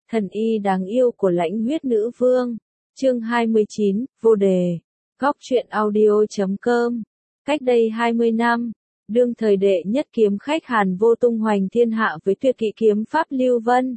Thần y đáng yêu của Lãnh Huyết Nữ Vương. Chương 29, vô đề. Góc truyện audio.com. Cách đây 20 năm, đương thời đệ nhất kiếm khách Hàn Vô tung hoành thiên hạ với tuyệt kỹ kiếm pháp Lưu Vân.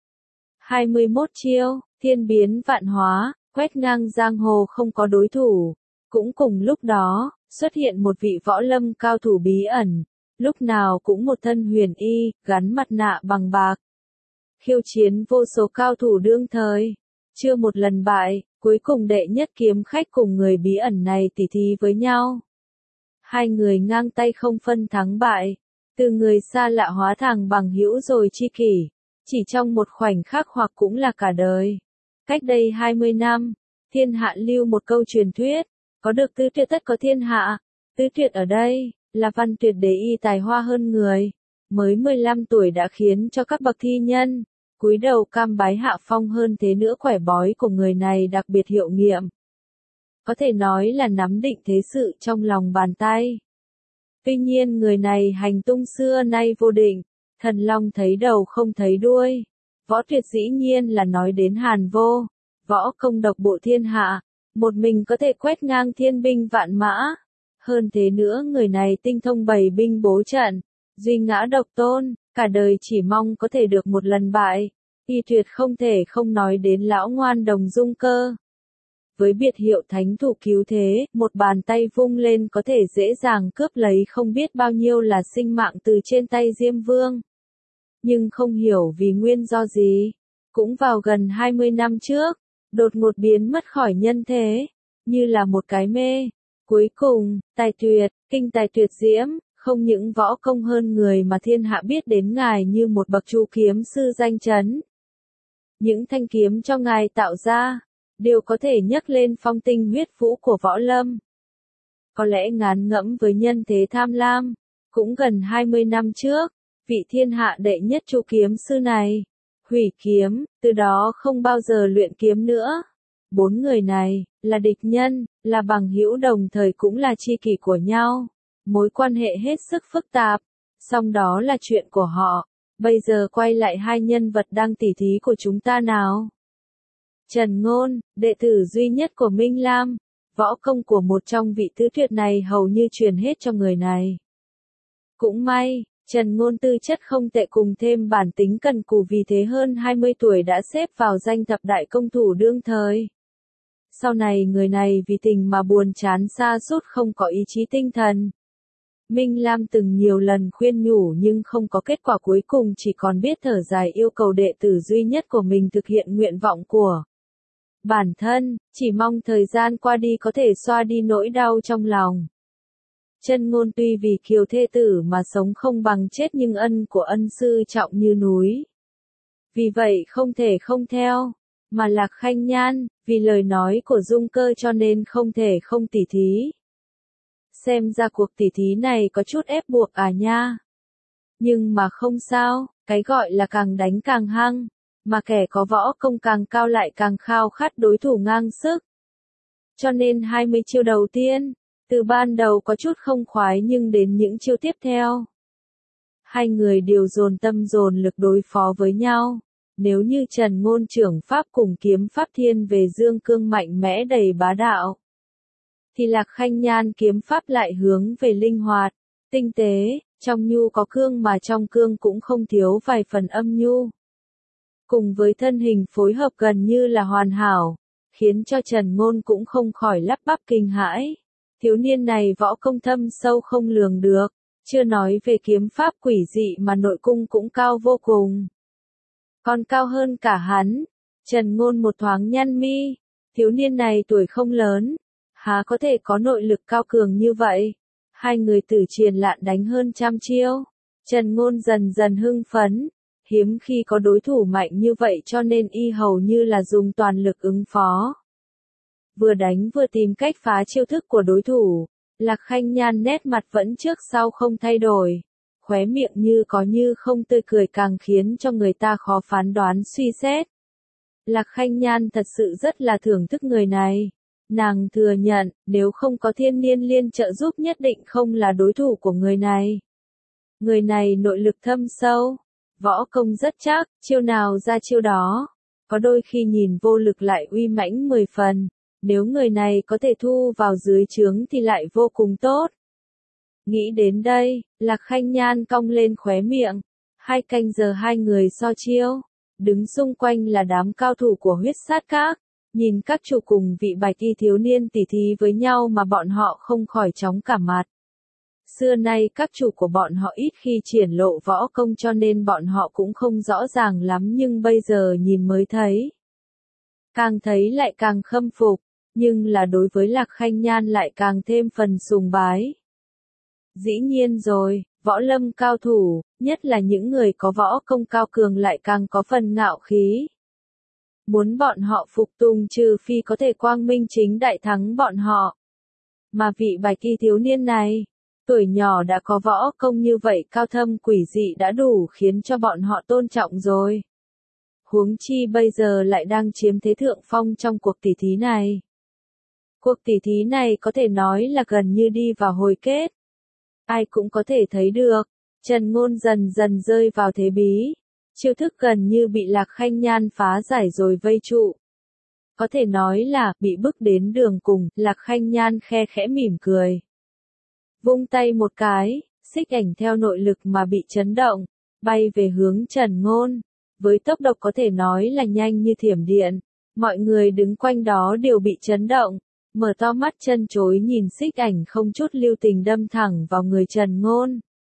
21 chiêu, thiên biến vạn hóa, quét ngang giang hồ không có đối thủ. Cũng cùng lúc đó, xuất hiện một vị võ lâm cao thủ bí ẩn, lúc nào cũng một thân huyền y, gắn mặt nạ bằng bạc. Khiêu chiến vô số cao thủ đương thời, chưa một lần bại, cuối cùng đệ nhất kiếm khách cùng người bí ẩn này tỉ thí với nhau. Hai người ngang tay không phân thắng bại, từ người xa lạ hóa thành bằng hữu rồi tri kỷ, chỉ trong một khoảnh khắc hoặc cũng là cả đời. Cách đây 20 năm, thiên hạ lưu một câu truyền thuyết, có được tứ tuyệt tất có thiên hạ. Tứ tuyệt ở đây, là Văn Tuyệt đế y tài hoa hơn người, mới 15 tuổi đã khiến cho các bậc thi nhân cúi đầu cam bái hạ phong, hơn thế nữa quẻ bói của người này đặc biệt hiệu nghiệm. Có thể nói là nắm định thế sự trong lòng bàn tay. Tuy nhiên người này hành tung xưa nay vô định, thần long thấy đầu không thấy đuôi. Võ Tuyệt dĩ nhiên là nói đến Hàn Vô, võ công độc bộ thiên hạ, một mình có thể quét ngang thiên binh vạn mã. Hơn thế nữa người này tinh thông bày binh bố trận, duy ngã độc tôn, cả đời chỉ mong có thể được một lần bại. Y tuyệt không thể không nói đến lão ngoan đồng Dung Cơ. Với biệt hiệu thánh thủ cứu thế, một bàn tay vung lên có thể dễ dàng cướp lấy không biết bao nhiêu là sinh mạng từ trên tay Diêm Vương. Nhưng không hiểu vì nguyên do gì, cũng vào gần 20 năm trước, đột ngột biến mất khỏi nhân thế, như là một cái mê. Cuối cùng, tài tuyệt, kinh tài tuyệt diễm, không những võ công hơn người mà thiên hạ biết đến ngài như một bậc chu kiếm sư danh chấn. Những thanh kiếm cho ngài tạo ra, đều có thể nhấc lên phong tinh huyết vũ của võ lâm. Có lẽ ngán ngẫm với nhân thế tham lam, cũng gần 20 năm trước, vị thiên hạ đệ nhất chu kiếm sư này hủy kiếm, từ đó không bao giờ luyện kiếm nữa. Bốn người này là địch nhân, là bằng hữu đồng thời cũng là tri kỷ của nhau, mối quan hệ hết sức phức tạp. Song đó là chuyện của họ. Bây giờ quay lại hai nhân vật đang tỉ thí của chúng ta nào. Trần Ngôn, đệ tử duy nhất của Minh Lam, võ công của một trong vị tứ tuyệt này hầu như truyền hết cho người này. Cũng may, Trần Ngôn tư chất không tệ cùng thêm bản tính cần cù, vì thế hơn 20 tuổi đã xếp vào danh thập đại công thủ đương thời. Sau này người này vì tình mà buồn chán sa sút, không có ý chí tinh thần. Minh Lam từng nhiều lần khuyên nhủ nhưng không có kết quả, cuối cùng chỉ còn biết thở dài yêu cầu đệ tử duy nhất của mình thực hiện nguyện vọng của bản thân, chỉ mong thời gian qua đi có thể xoa đi nỗi đau trong lòng. Trần Ngôn tuy vì kiều thê tử mà sống không bằng chết, nhưng ân của ân sư trọng như núi. Vì vậy không thể không theo, mà Lạc Khanh Nhan, vì lời nói của Dung Cơ cho nên không thể không tỉ thí. Xem ra cuộc tỉ thí này có chút ép buộc à nha. Nhưng mà không sao, cái gọi là càng đánh càng hăng, mà kẻ có võ công càng cao lại càng khao khát đối thủ ngang sức. Cho nên 20 chiêu đầu tiên, từ ban đầu có chút không khoái, nhưng đến những chiêu tiếp theo, hai người đều dồn tâm dồn lực đối phó với nhau. Nếu như Trần Ngôn trưởng pháp cùng kiếm pháp thiên về dương cương mạnh mẽ đầy bá đạo, thì Lạc Khanh Nhan kiếm pháp lại hướng về linh hoạt, tinh tế, trong nhu có cương mà trong cương cũng không thiếu vài phần âm nhu. Cùng với thân hình phối hợp gần như là hoàn hảo, khiến cho Trần Ngôn cũng không khỏi lắp bắp kinh hãi. Thiếu niên này võ công thâm sâu không lường được, chưa nói về kiếm pháp quỷ dị mà nội cung cũng cao vô cùng. Còn cao hơn cả hắn, Trần Ngôn một thoáng nhăn mi, thiếu niên này tuổi không lớn, há có thể có nội lực cao cường như vậy. Hai người tử triền lạn đánh hơn trăm chiêu, Trần Ngôn dần dần hưng phấn, hiếm khi có đối thủ mạnh như vậy cho nên y hầu như là dùng toàn lực ứng phó. Vừa đánh vừa tìm cách phá chiêu thức của đối thủ, Lạc Khanh Nhan nét mặt vẫn trước sau không thay đổi, khóe miệng như có như không tươi cười càng khiến cho người ta khó phán đoán suy xét. Lạc Khanh Nhan thật sự rất là thưởng thức người này. Nàng thừa nhận, nếu không có Thiên Niên Liên trợ giúp nhất định không là đối thủ của người này. Người này nội lực thâm sâu, võ công rất chắc, chiêu nào ra chiêu đó, có đôi khi nhìn vô lực lại uy mãnh 10 phần, nếu người này có thể thu vào dưới trướng thì lại vô cùng tốt. Nghĩ đến đây, Lạc Khanh Nhan cong lên khóe miệng, 2 canh giờ hai người so chiêu, đứng xung quanh là đám cao thủ của Huyết Sát Các, nhìn các chủ cùng vị bạch y thiếu niên tỉ thí với nhau mà bọn họ không khỏi chóng cả mặt. Xưa nay các chủ của bọn họ ít khi triển lộ võ công cho nên bọn họ cũng không rõ ràng lắm nhưng bây giờ nhìn mới thấy. Càng thấy lại càng khâm phục, nhưng là đối với Lạc Khanh Nhan lại càng thêm phần sùng bái. Dĩ nhiên rồi, võ lâm cao thủ, nhất là những người có võ công cao cường lại càng có phần ngạo khí. Muốn bọn họ phục tùng trừ phi có thể quang minh chính đại thắng bọn họ. Mà vị bạch y thiếu niên này, tuổi nhỏ đã có võ công như vậy cao thâm quỷ dị đã đủ khiến cho bọn họ tôn trọng rồi. Huống chi bây giờ lại đang chiếm thế thượng phong trong cuộc tỷ thí này. Cuộc tỷ thí này có thể nói là gần như đi vào hồi kết. Ai cũng có thể thấy được, Trần Ngôn dần dần rơi vào thế bí. Chiêu thức gần như bị Lạc Khanh Nhan phá giải rồi vây trụ. Có thể nói là bị bức đến đường cùng, Lạc Khanh Nhan khe khẽ mỉm cười. Vung tay một cái, xích ảnh theo nội lực mà bị chấn động, bay về hướng Trần Ngôn. Với tốc độ có thể nói là nhanh như thiểm điện, mọi người đứng quanh đó đều bị chấn động, mở to mắt chân chối nhìn xích ảnh không chút lưu tình đâm thẳng vào người Trần Ngôn.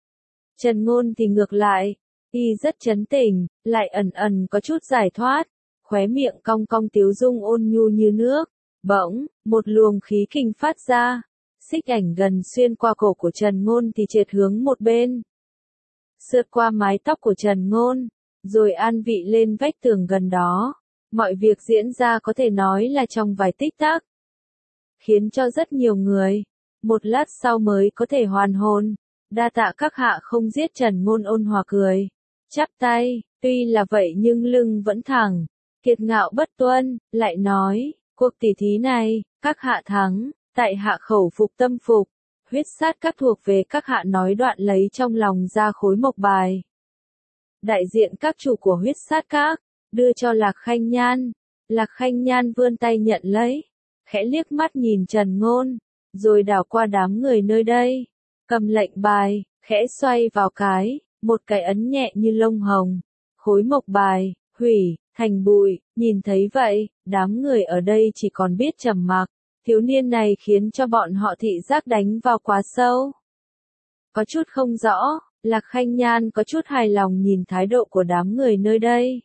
Trần Ngôn thì ngược lại, y rất trấn tĩnh, lại ẩn ẩn có chút giải thoát, khóe miệng cong cong tiếu dung ôn nhu như nước, bỗng, một luồng khí kình phát ra, xích ảnh gần xuyên qua cổ của Trần Ngôn thì trượt hướng một bên. Sượt qua mái tóc của Trần Ngôn, rồi an vị lên vách tường gần đó. Mọi việc diễn ra có thể nói là trong vài tích tắc, khiến cho rất nhiều người, một lát sau mới có thể hoàn hồn. Đa tạ các hạ không giết. Trần Ngôn ôn hòa cười, chắp tay, tuy là vậy nhưng lưng vẫn thẳng, kiệt ngạo bất tuân, lại nói, cuộc tỷ thí này, các hạ thắng, tại hạ khẩu phục tâm phục. Huyết Sát Các thuộc về các hạ nói đoạn lấy trong lòng ra khối mộc bài. Đại diện các chủ của Huyết Sát Các, đưa cho Lạc Khanh Nhan. Lạc Khanh Nhan vươn tay nhận lấy, khẽ liếc mắt nhìn Trần Ngôn, rồi đảo qua đám người nơi đây, cầm lệnh bài, khẽ xoay vào một cái ấn nhẹ như lông hồng. Khối mộc bài, hủy, thành bụi, nhìn thấy vậy, đám người ở đây chỉ còn biết trầm mặc. Thiếu niên này khiến cho bọn họ thị giác đánh vào quá sâu. Có chút không rõ, Lạc Khanh Nhan có chút hài lòng nhìn thái độ của đám người nơi đây.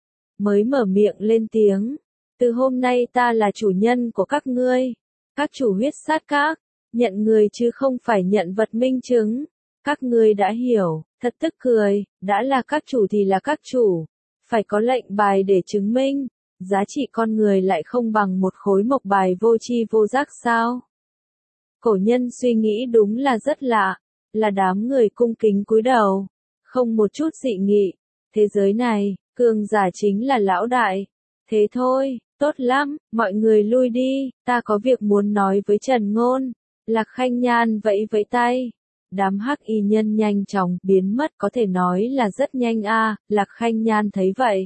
Mới mở miệng lên tiếng, từ hôm nay ta là chủ nhân của các ngươi, các chủ Huyết Sát Các, nhận người chứ không phải nhận vật minh chứng. Các ngươi đã hiểu, thật tức cười, đã là các chủ thì là các chủ, phải có lệnh bài để chứng minh. Giá trị con người lại không bằng một khối mộc bài vô tri vô giác sao? Cổ nhân suy nghĩ đúng là rất lạ, là đám người cung kính cúi đầu, không một chút dị nghị. Thế giới này, cường giả chính là lão đại. Thế thôi, tốt lắm, mọi người lui đi, ta có việc muốn nói với Trần Ngôn. Lạc Khanh Nhan vẫy vẫy tay. Đám hắc y nhân nhanh chóng biến mất, có thể nói là rất nhanh a. Lạc Khanh Nhan thấy vậy,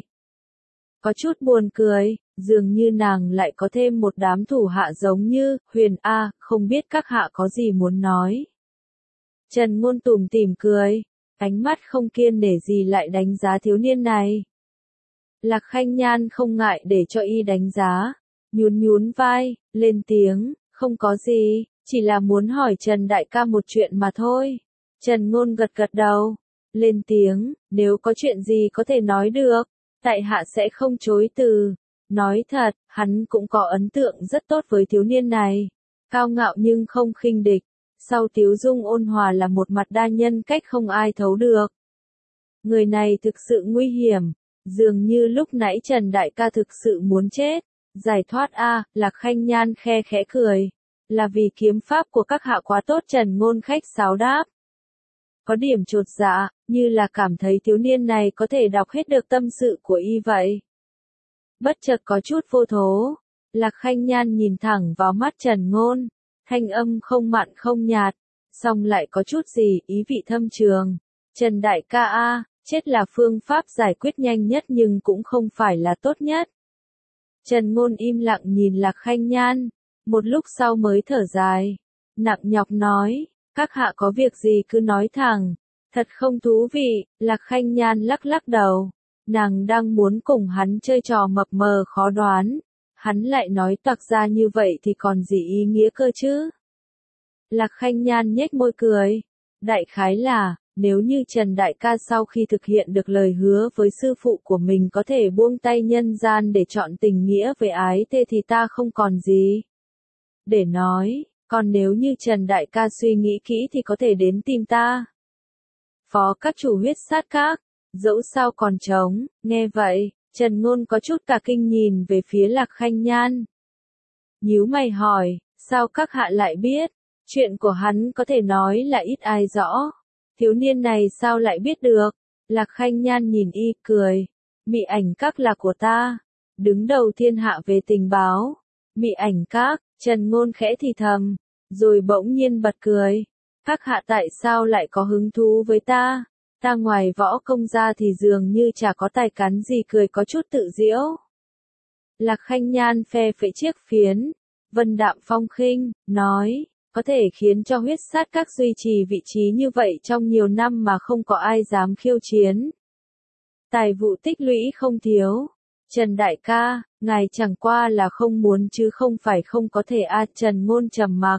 có chút buồn cười, dường như nàng lại có thêm một đám thủ hạ giống như Huyền A, không biết các hạ có gì muốn nói. Trần Ngôn tủm tỉm cười, ánh mắt không kiêng nể gì lại đánh giá thiếu niên này. Lạc Khanh Nhan không ngại để cho y đánh giá, nhún nhún vai, lên tiếng, không có gì, chỉ là muốn hỏi Trần đại ca một chuyện mà thôi. Trần Ngôn gật gật đầu, lên tiếng, nếu có chuyện gì có thể nói được, tại hạ sẽ không chối từ. Nói thật, hắn cũng có ấn tượng rất tốt với thiếu niên này, cao ngạo nhưng không khinh địch, sau tiếu dung ôn hòa là một mặt đa nhân cách không ai thấu được. Người này thực sự nguy hiểm, dường như lúc nãy Trần đại ca thực sự muốn chết. Giải thoát a. Lạc Khanh Nhan khe khẽ cười, là vì kiếm pháp của các hạ quá tốt. Trần Ngôn khách sáo đáp, có điểm chột dạ, như là cảm thấy thiếu niên này có thể đọc hết được tâm sự của y vậy. Bất chợt có chút vô thố, Lạc Khanh Nhan nhìn thẳng vào mắt Trần Ngôn, thanh âm không mặn không nhạt, song lại có chút gì ý vị thâm trường. Trần đại ca a, Chết là phương pháp giải quyết nhanh nhất nhưng cũng không phải là tốt nhất. Trần Ngôn im lặng nhìn Lạc Khanh Nhan, một lúc sau mới thở dài, nặng nhọc nói, các hạ có việc gì cứ nói thẳng, thật không thú vị. Lạc Khanh Nhan lắc lắc đầu, nàng đang muốn cùng hắn chơi trò mập mờ khó đoán, hắn lại nói toạc ra như vậy thì còn gì ý nghĩa cơ chứ. Lạc Khanh Nhan nhếch môi cười, đại khái là, nếu như Trần Đại ca sau khi thực hiện được lời hứa với sư phụ của mình có thể buông tay nhân gian để chọn tình nghĩa với ái thê thì ta không còn gì để nói, còn nếu như Trần Đại ca suy nghĩ kỹ thì có thể đến tìm ta. Phó các chủ huyết sát các, dẫu sao còn trống. Nghe vậy, Trần Ngôn có chút cả kinh nhìn về phía Lạc Khanh Nhan. Nhíu mày hỏi, sao các hạ lại biết? Chuyện của hắn có thể nói là ít ai rõ. Thiếu niên này sao lại biết được? Lạc Khanh Nhan nhìn y cười. Mị ảnh các là của ta. Đứng đầu thiên hạ về tình báo. Mị ảnh các, Trần Ngôn khẽ thì thầm. Rồi bỗng nhiên bật cười. Các hạ tại sao lại có hứng thú với ta? Ta ngoài võ công ra thì dường như chả có tài cán gì, cười có chút tự giễu. Lạc Khanh Nhan phe phẩy chiếc phiến. Vân đạm phong khinh, nói. Có thể khiến cho huyết sát các duy trì vị trí như vậy trong nhiều năm mà không có ai dám khiêu chiến. Tài vụ tích lũy không thiếu. Trần Đại ca, ngài chẳng qua là không muốn chứ không phải không có thể a. Trần Ngôn trầm mặc.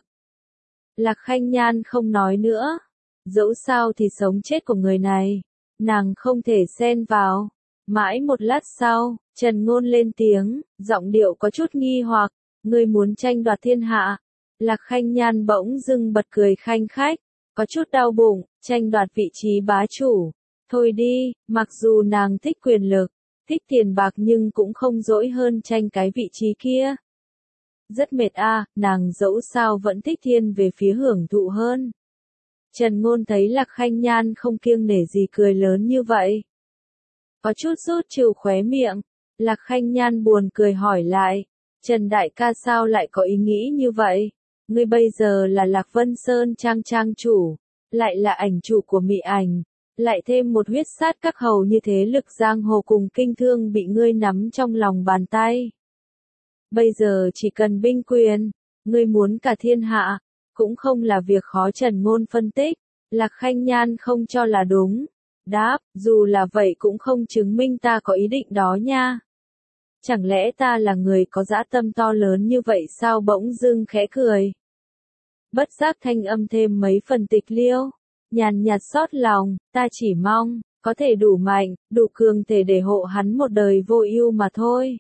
Lạc Khanh Nhan không nói nữa. Dẫu sao thì sống chết của người này, nàng không thể xen vào. Mãi một lát sau, Trần Ngôn lên tiếng, giọng điệu có chút nghi hoặc, ngươi muốn tranh đoạt thiên hạ. Lạc Khanh Nhan bỗng dưng bật cười khanh khách, có chút đau bụng, tranh đoạt vị trí bá chủ. Thôi đi, mặc dù nàng thích quyền lực, thích tiền bạc nhưng cũng không dỗi hơn tranh cái vị trí kia. Rất mệt a, nàng dẫu sao vẫn thích thiên về phía hưởng thụ hơn. Trần Ngôn thấy Lạc Khanh Nhan không kiêng nể gì cười lớn như vậy. Có chút rút trừ khóe miệng, Lạc Khanh Nhan buồn cười hỏi lại, Trần Đại ca sao lại có ý nghĩ như vậy? Ngươi bây giờ là Lạc Vân Sơn trang trang chủ, lại là ảnh chủ của Mị ảnh, lại thêm một huyết sát các hầu như thế lực giang hồ cùng kinh thương bị ngươi nắm trong lòng bàn tay. Bây giờ chỉ cần binh quyền, ngươi muốn cả thiên hạ, cũng không là việc khó. Trần Ngôn phân tích, Lạc Khanh Nhan không cho là đúng. Đáp, dù là vậy cũng không chứng minh ta có ý định đó nha. Chẳng lẽ ta là người có dã tâm to lớn như vậy sao? Bỗng dưng khẽ cười. Bất giác thanh âm thêm mấy phần tịch liêu, nhàn nhạt xót lòng, ta chỉ mong, có thể đủ mạnh, đủ cường thể để hộ hắn một đời vô ưu mà thôi.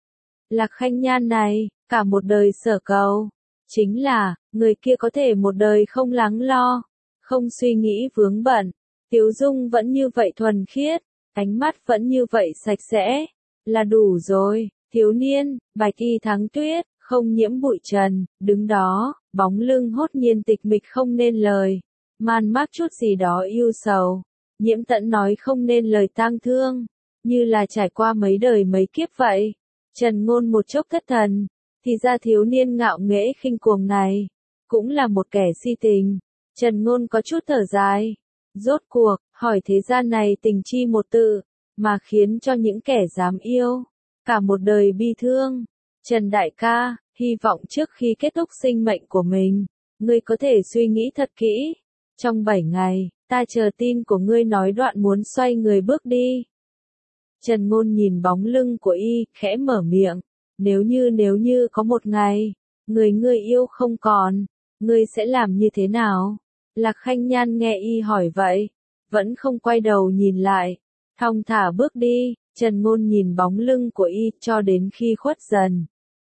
Lạc Khanh Nhan này, cả một đời sở cầu, chính là, người kia có thể một đời không lắng lo, không suy nghĩ vướng bận, tiếu dung vẫn như vậy thuần khiết, ánh mắt vẫn như vậy sạch sẽ, là đủ rồi. Thiếu niên, bạch y thắng tuyết, không nhiễm bụi trần, đứng đó, bóng lưng hốt nhiên tịch mịch không nên lời, man mác chút gì đó yêu sầu. Nhiễm Tẫn nói không nên lời tang thương, như là trải qua mấy đời mấy kiếp vậy. Trần Ngôn một chốc thất thần, thì ra thiếu niên ngạo nghễ khinh cuồng này, cũng là một kẻ si tình. Trần Ngôn có chút thở dài, rốt cuộc, hỏi thế gian này tình chi một tự, mà khiến cho những kẻ dám yêu, cả một đời bi thương. Trần Đại ca, hy vọng trước khi kết thúc sinh mệnh của mình, ngươi có thể suy nghĩ thật kỹ. Trong 7 ngày, ta chờ tin của ngươi nói đoạn muốn xoay người bước đi. Trần Ngôn nhìn bóng lưng của y, khẽ mở miệng. Nếu như có một ngày, người ngươi yêu không còn, ngươi sẽ làm như thế nào? Lạc Khanh Nhan nghe y hỏi vậy, vẫn không quay đầu nhìn lại, thong thả bước đi. Trần Ngôn nhìn bóng lưng của y cho đến khi khuất dần.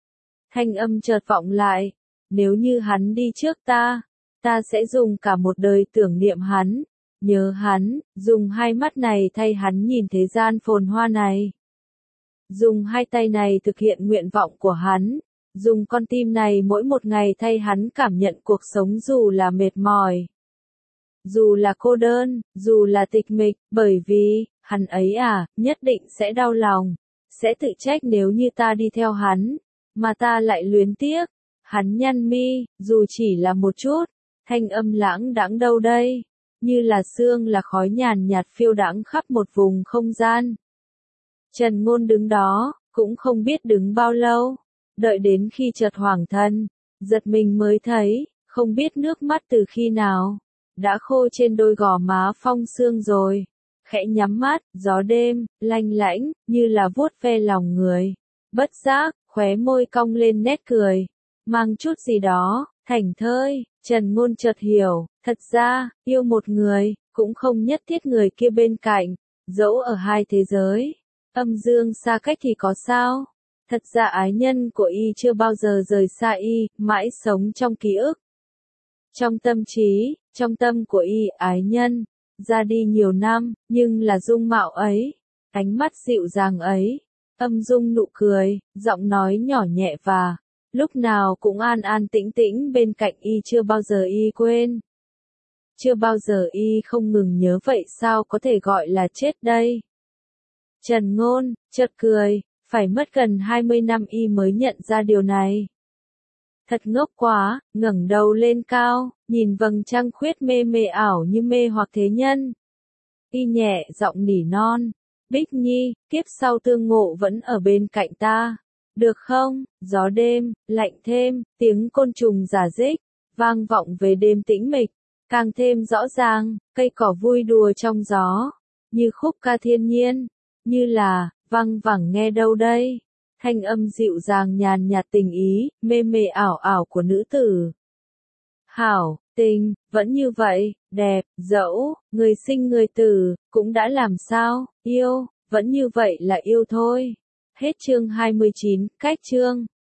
Thanh âm chợt vọng lại, nếu như hắn đi trước ta sẽ dùng cả một đời tưởng niệm hắn, nhớ hắn, dùng hai mắt này thay hắn nhìn thế gian phồn hoa này. Dùng hai tay này thực hiện nguyện vọng của hắn, dùng con tim này mỗi một ngày thay hắn cảm nhận cuộc sống dù là mệt mỏi, dù là cô đơn, dù là tịch mịch, bởi vì, hắn ấy nhất định sẽ đau lòng, sẽ tự trách nếu như ta đi theo hắn, mà ta lại luyến tiếc. Hắn nhăn mi, dù chỉ là một chút, thanh âm lãng đãng đâu đây, như là sương là khói nhàn nhạt phiêu đãng khắp một vùng không gian. Trần Ngôn đứng đó, cũng không biết đứng bao lâu, đợi đến khi chợt hoảng thân, giật mình mới thấy, không biết nước mắt từ khi nào, đã khô trên đôi gò má Phong Sương rồi. Khẽ nhắm mắt, gió đêm, lanh lảnh, như là vuốt ve lòng người. Bất giác, khóe môi cong lên nét cười, mang chút gì đó, thảnh thơi. Trần Ngôn chợt hiểu, thật ra, yêu một người, cũng không nhất thiết người kia bên cạnh, dẫu ở hai thế giới, âm dương xa cách thì có sao. Thật ra ái nhân của y chưa bao giờ rời xa y, mãi sống trong ký ức. Trong tâm trí, trong tâm của y ái nhân, ra đi nhiều năm, nhưng là dung mạo ấy, ánh mắt dịu dàng ấy, âm dung nụ cười, giọng nói nhỏ nhẹ và lúc nào cũng an an tĩnh tĩnh bên cạnh y chưa bao giờ y quên. Chưa bao giờ y không ngừng nhớ vậy sao có thể gọi là chết đây. Trần Ngôn, chợt cười, phải mất gần 20 năm y mới nhận ra điều này. Thật ngốc quá, ngẩng đầu lên cao, nhìn vầng trăng khuyết mê mê ảo như mê hoặc thế nhân. Y nhẹ giọng nỉ non, Bích Nhi, kiếp sau tương ngộ vẫn ở bên cạnh ta. Được không? Gió đêm, lạnh thêm, tiếng côn trùng rả rích, vang vọng về đêm tĩnh mịch, càng thêm rõ ràng, cây cỏ vui đùa trong gió, như khúc ca thiên nhiên, như là, văng vẳng nghe đâu đây, thanh âm dịu dàng nhàn nhạt tình ý, mê mê ảo ảo của nữ tử. Hảo, tình, vẫn như vậy, đẹp, dẫu, người sinh người tử, cũng đã làm sao, yêu, vẫn như vậy là yêu thôi. Hết chương 29, cách chương.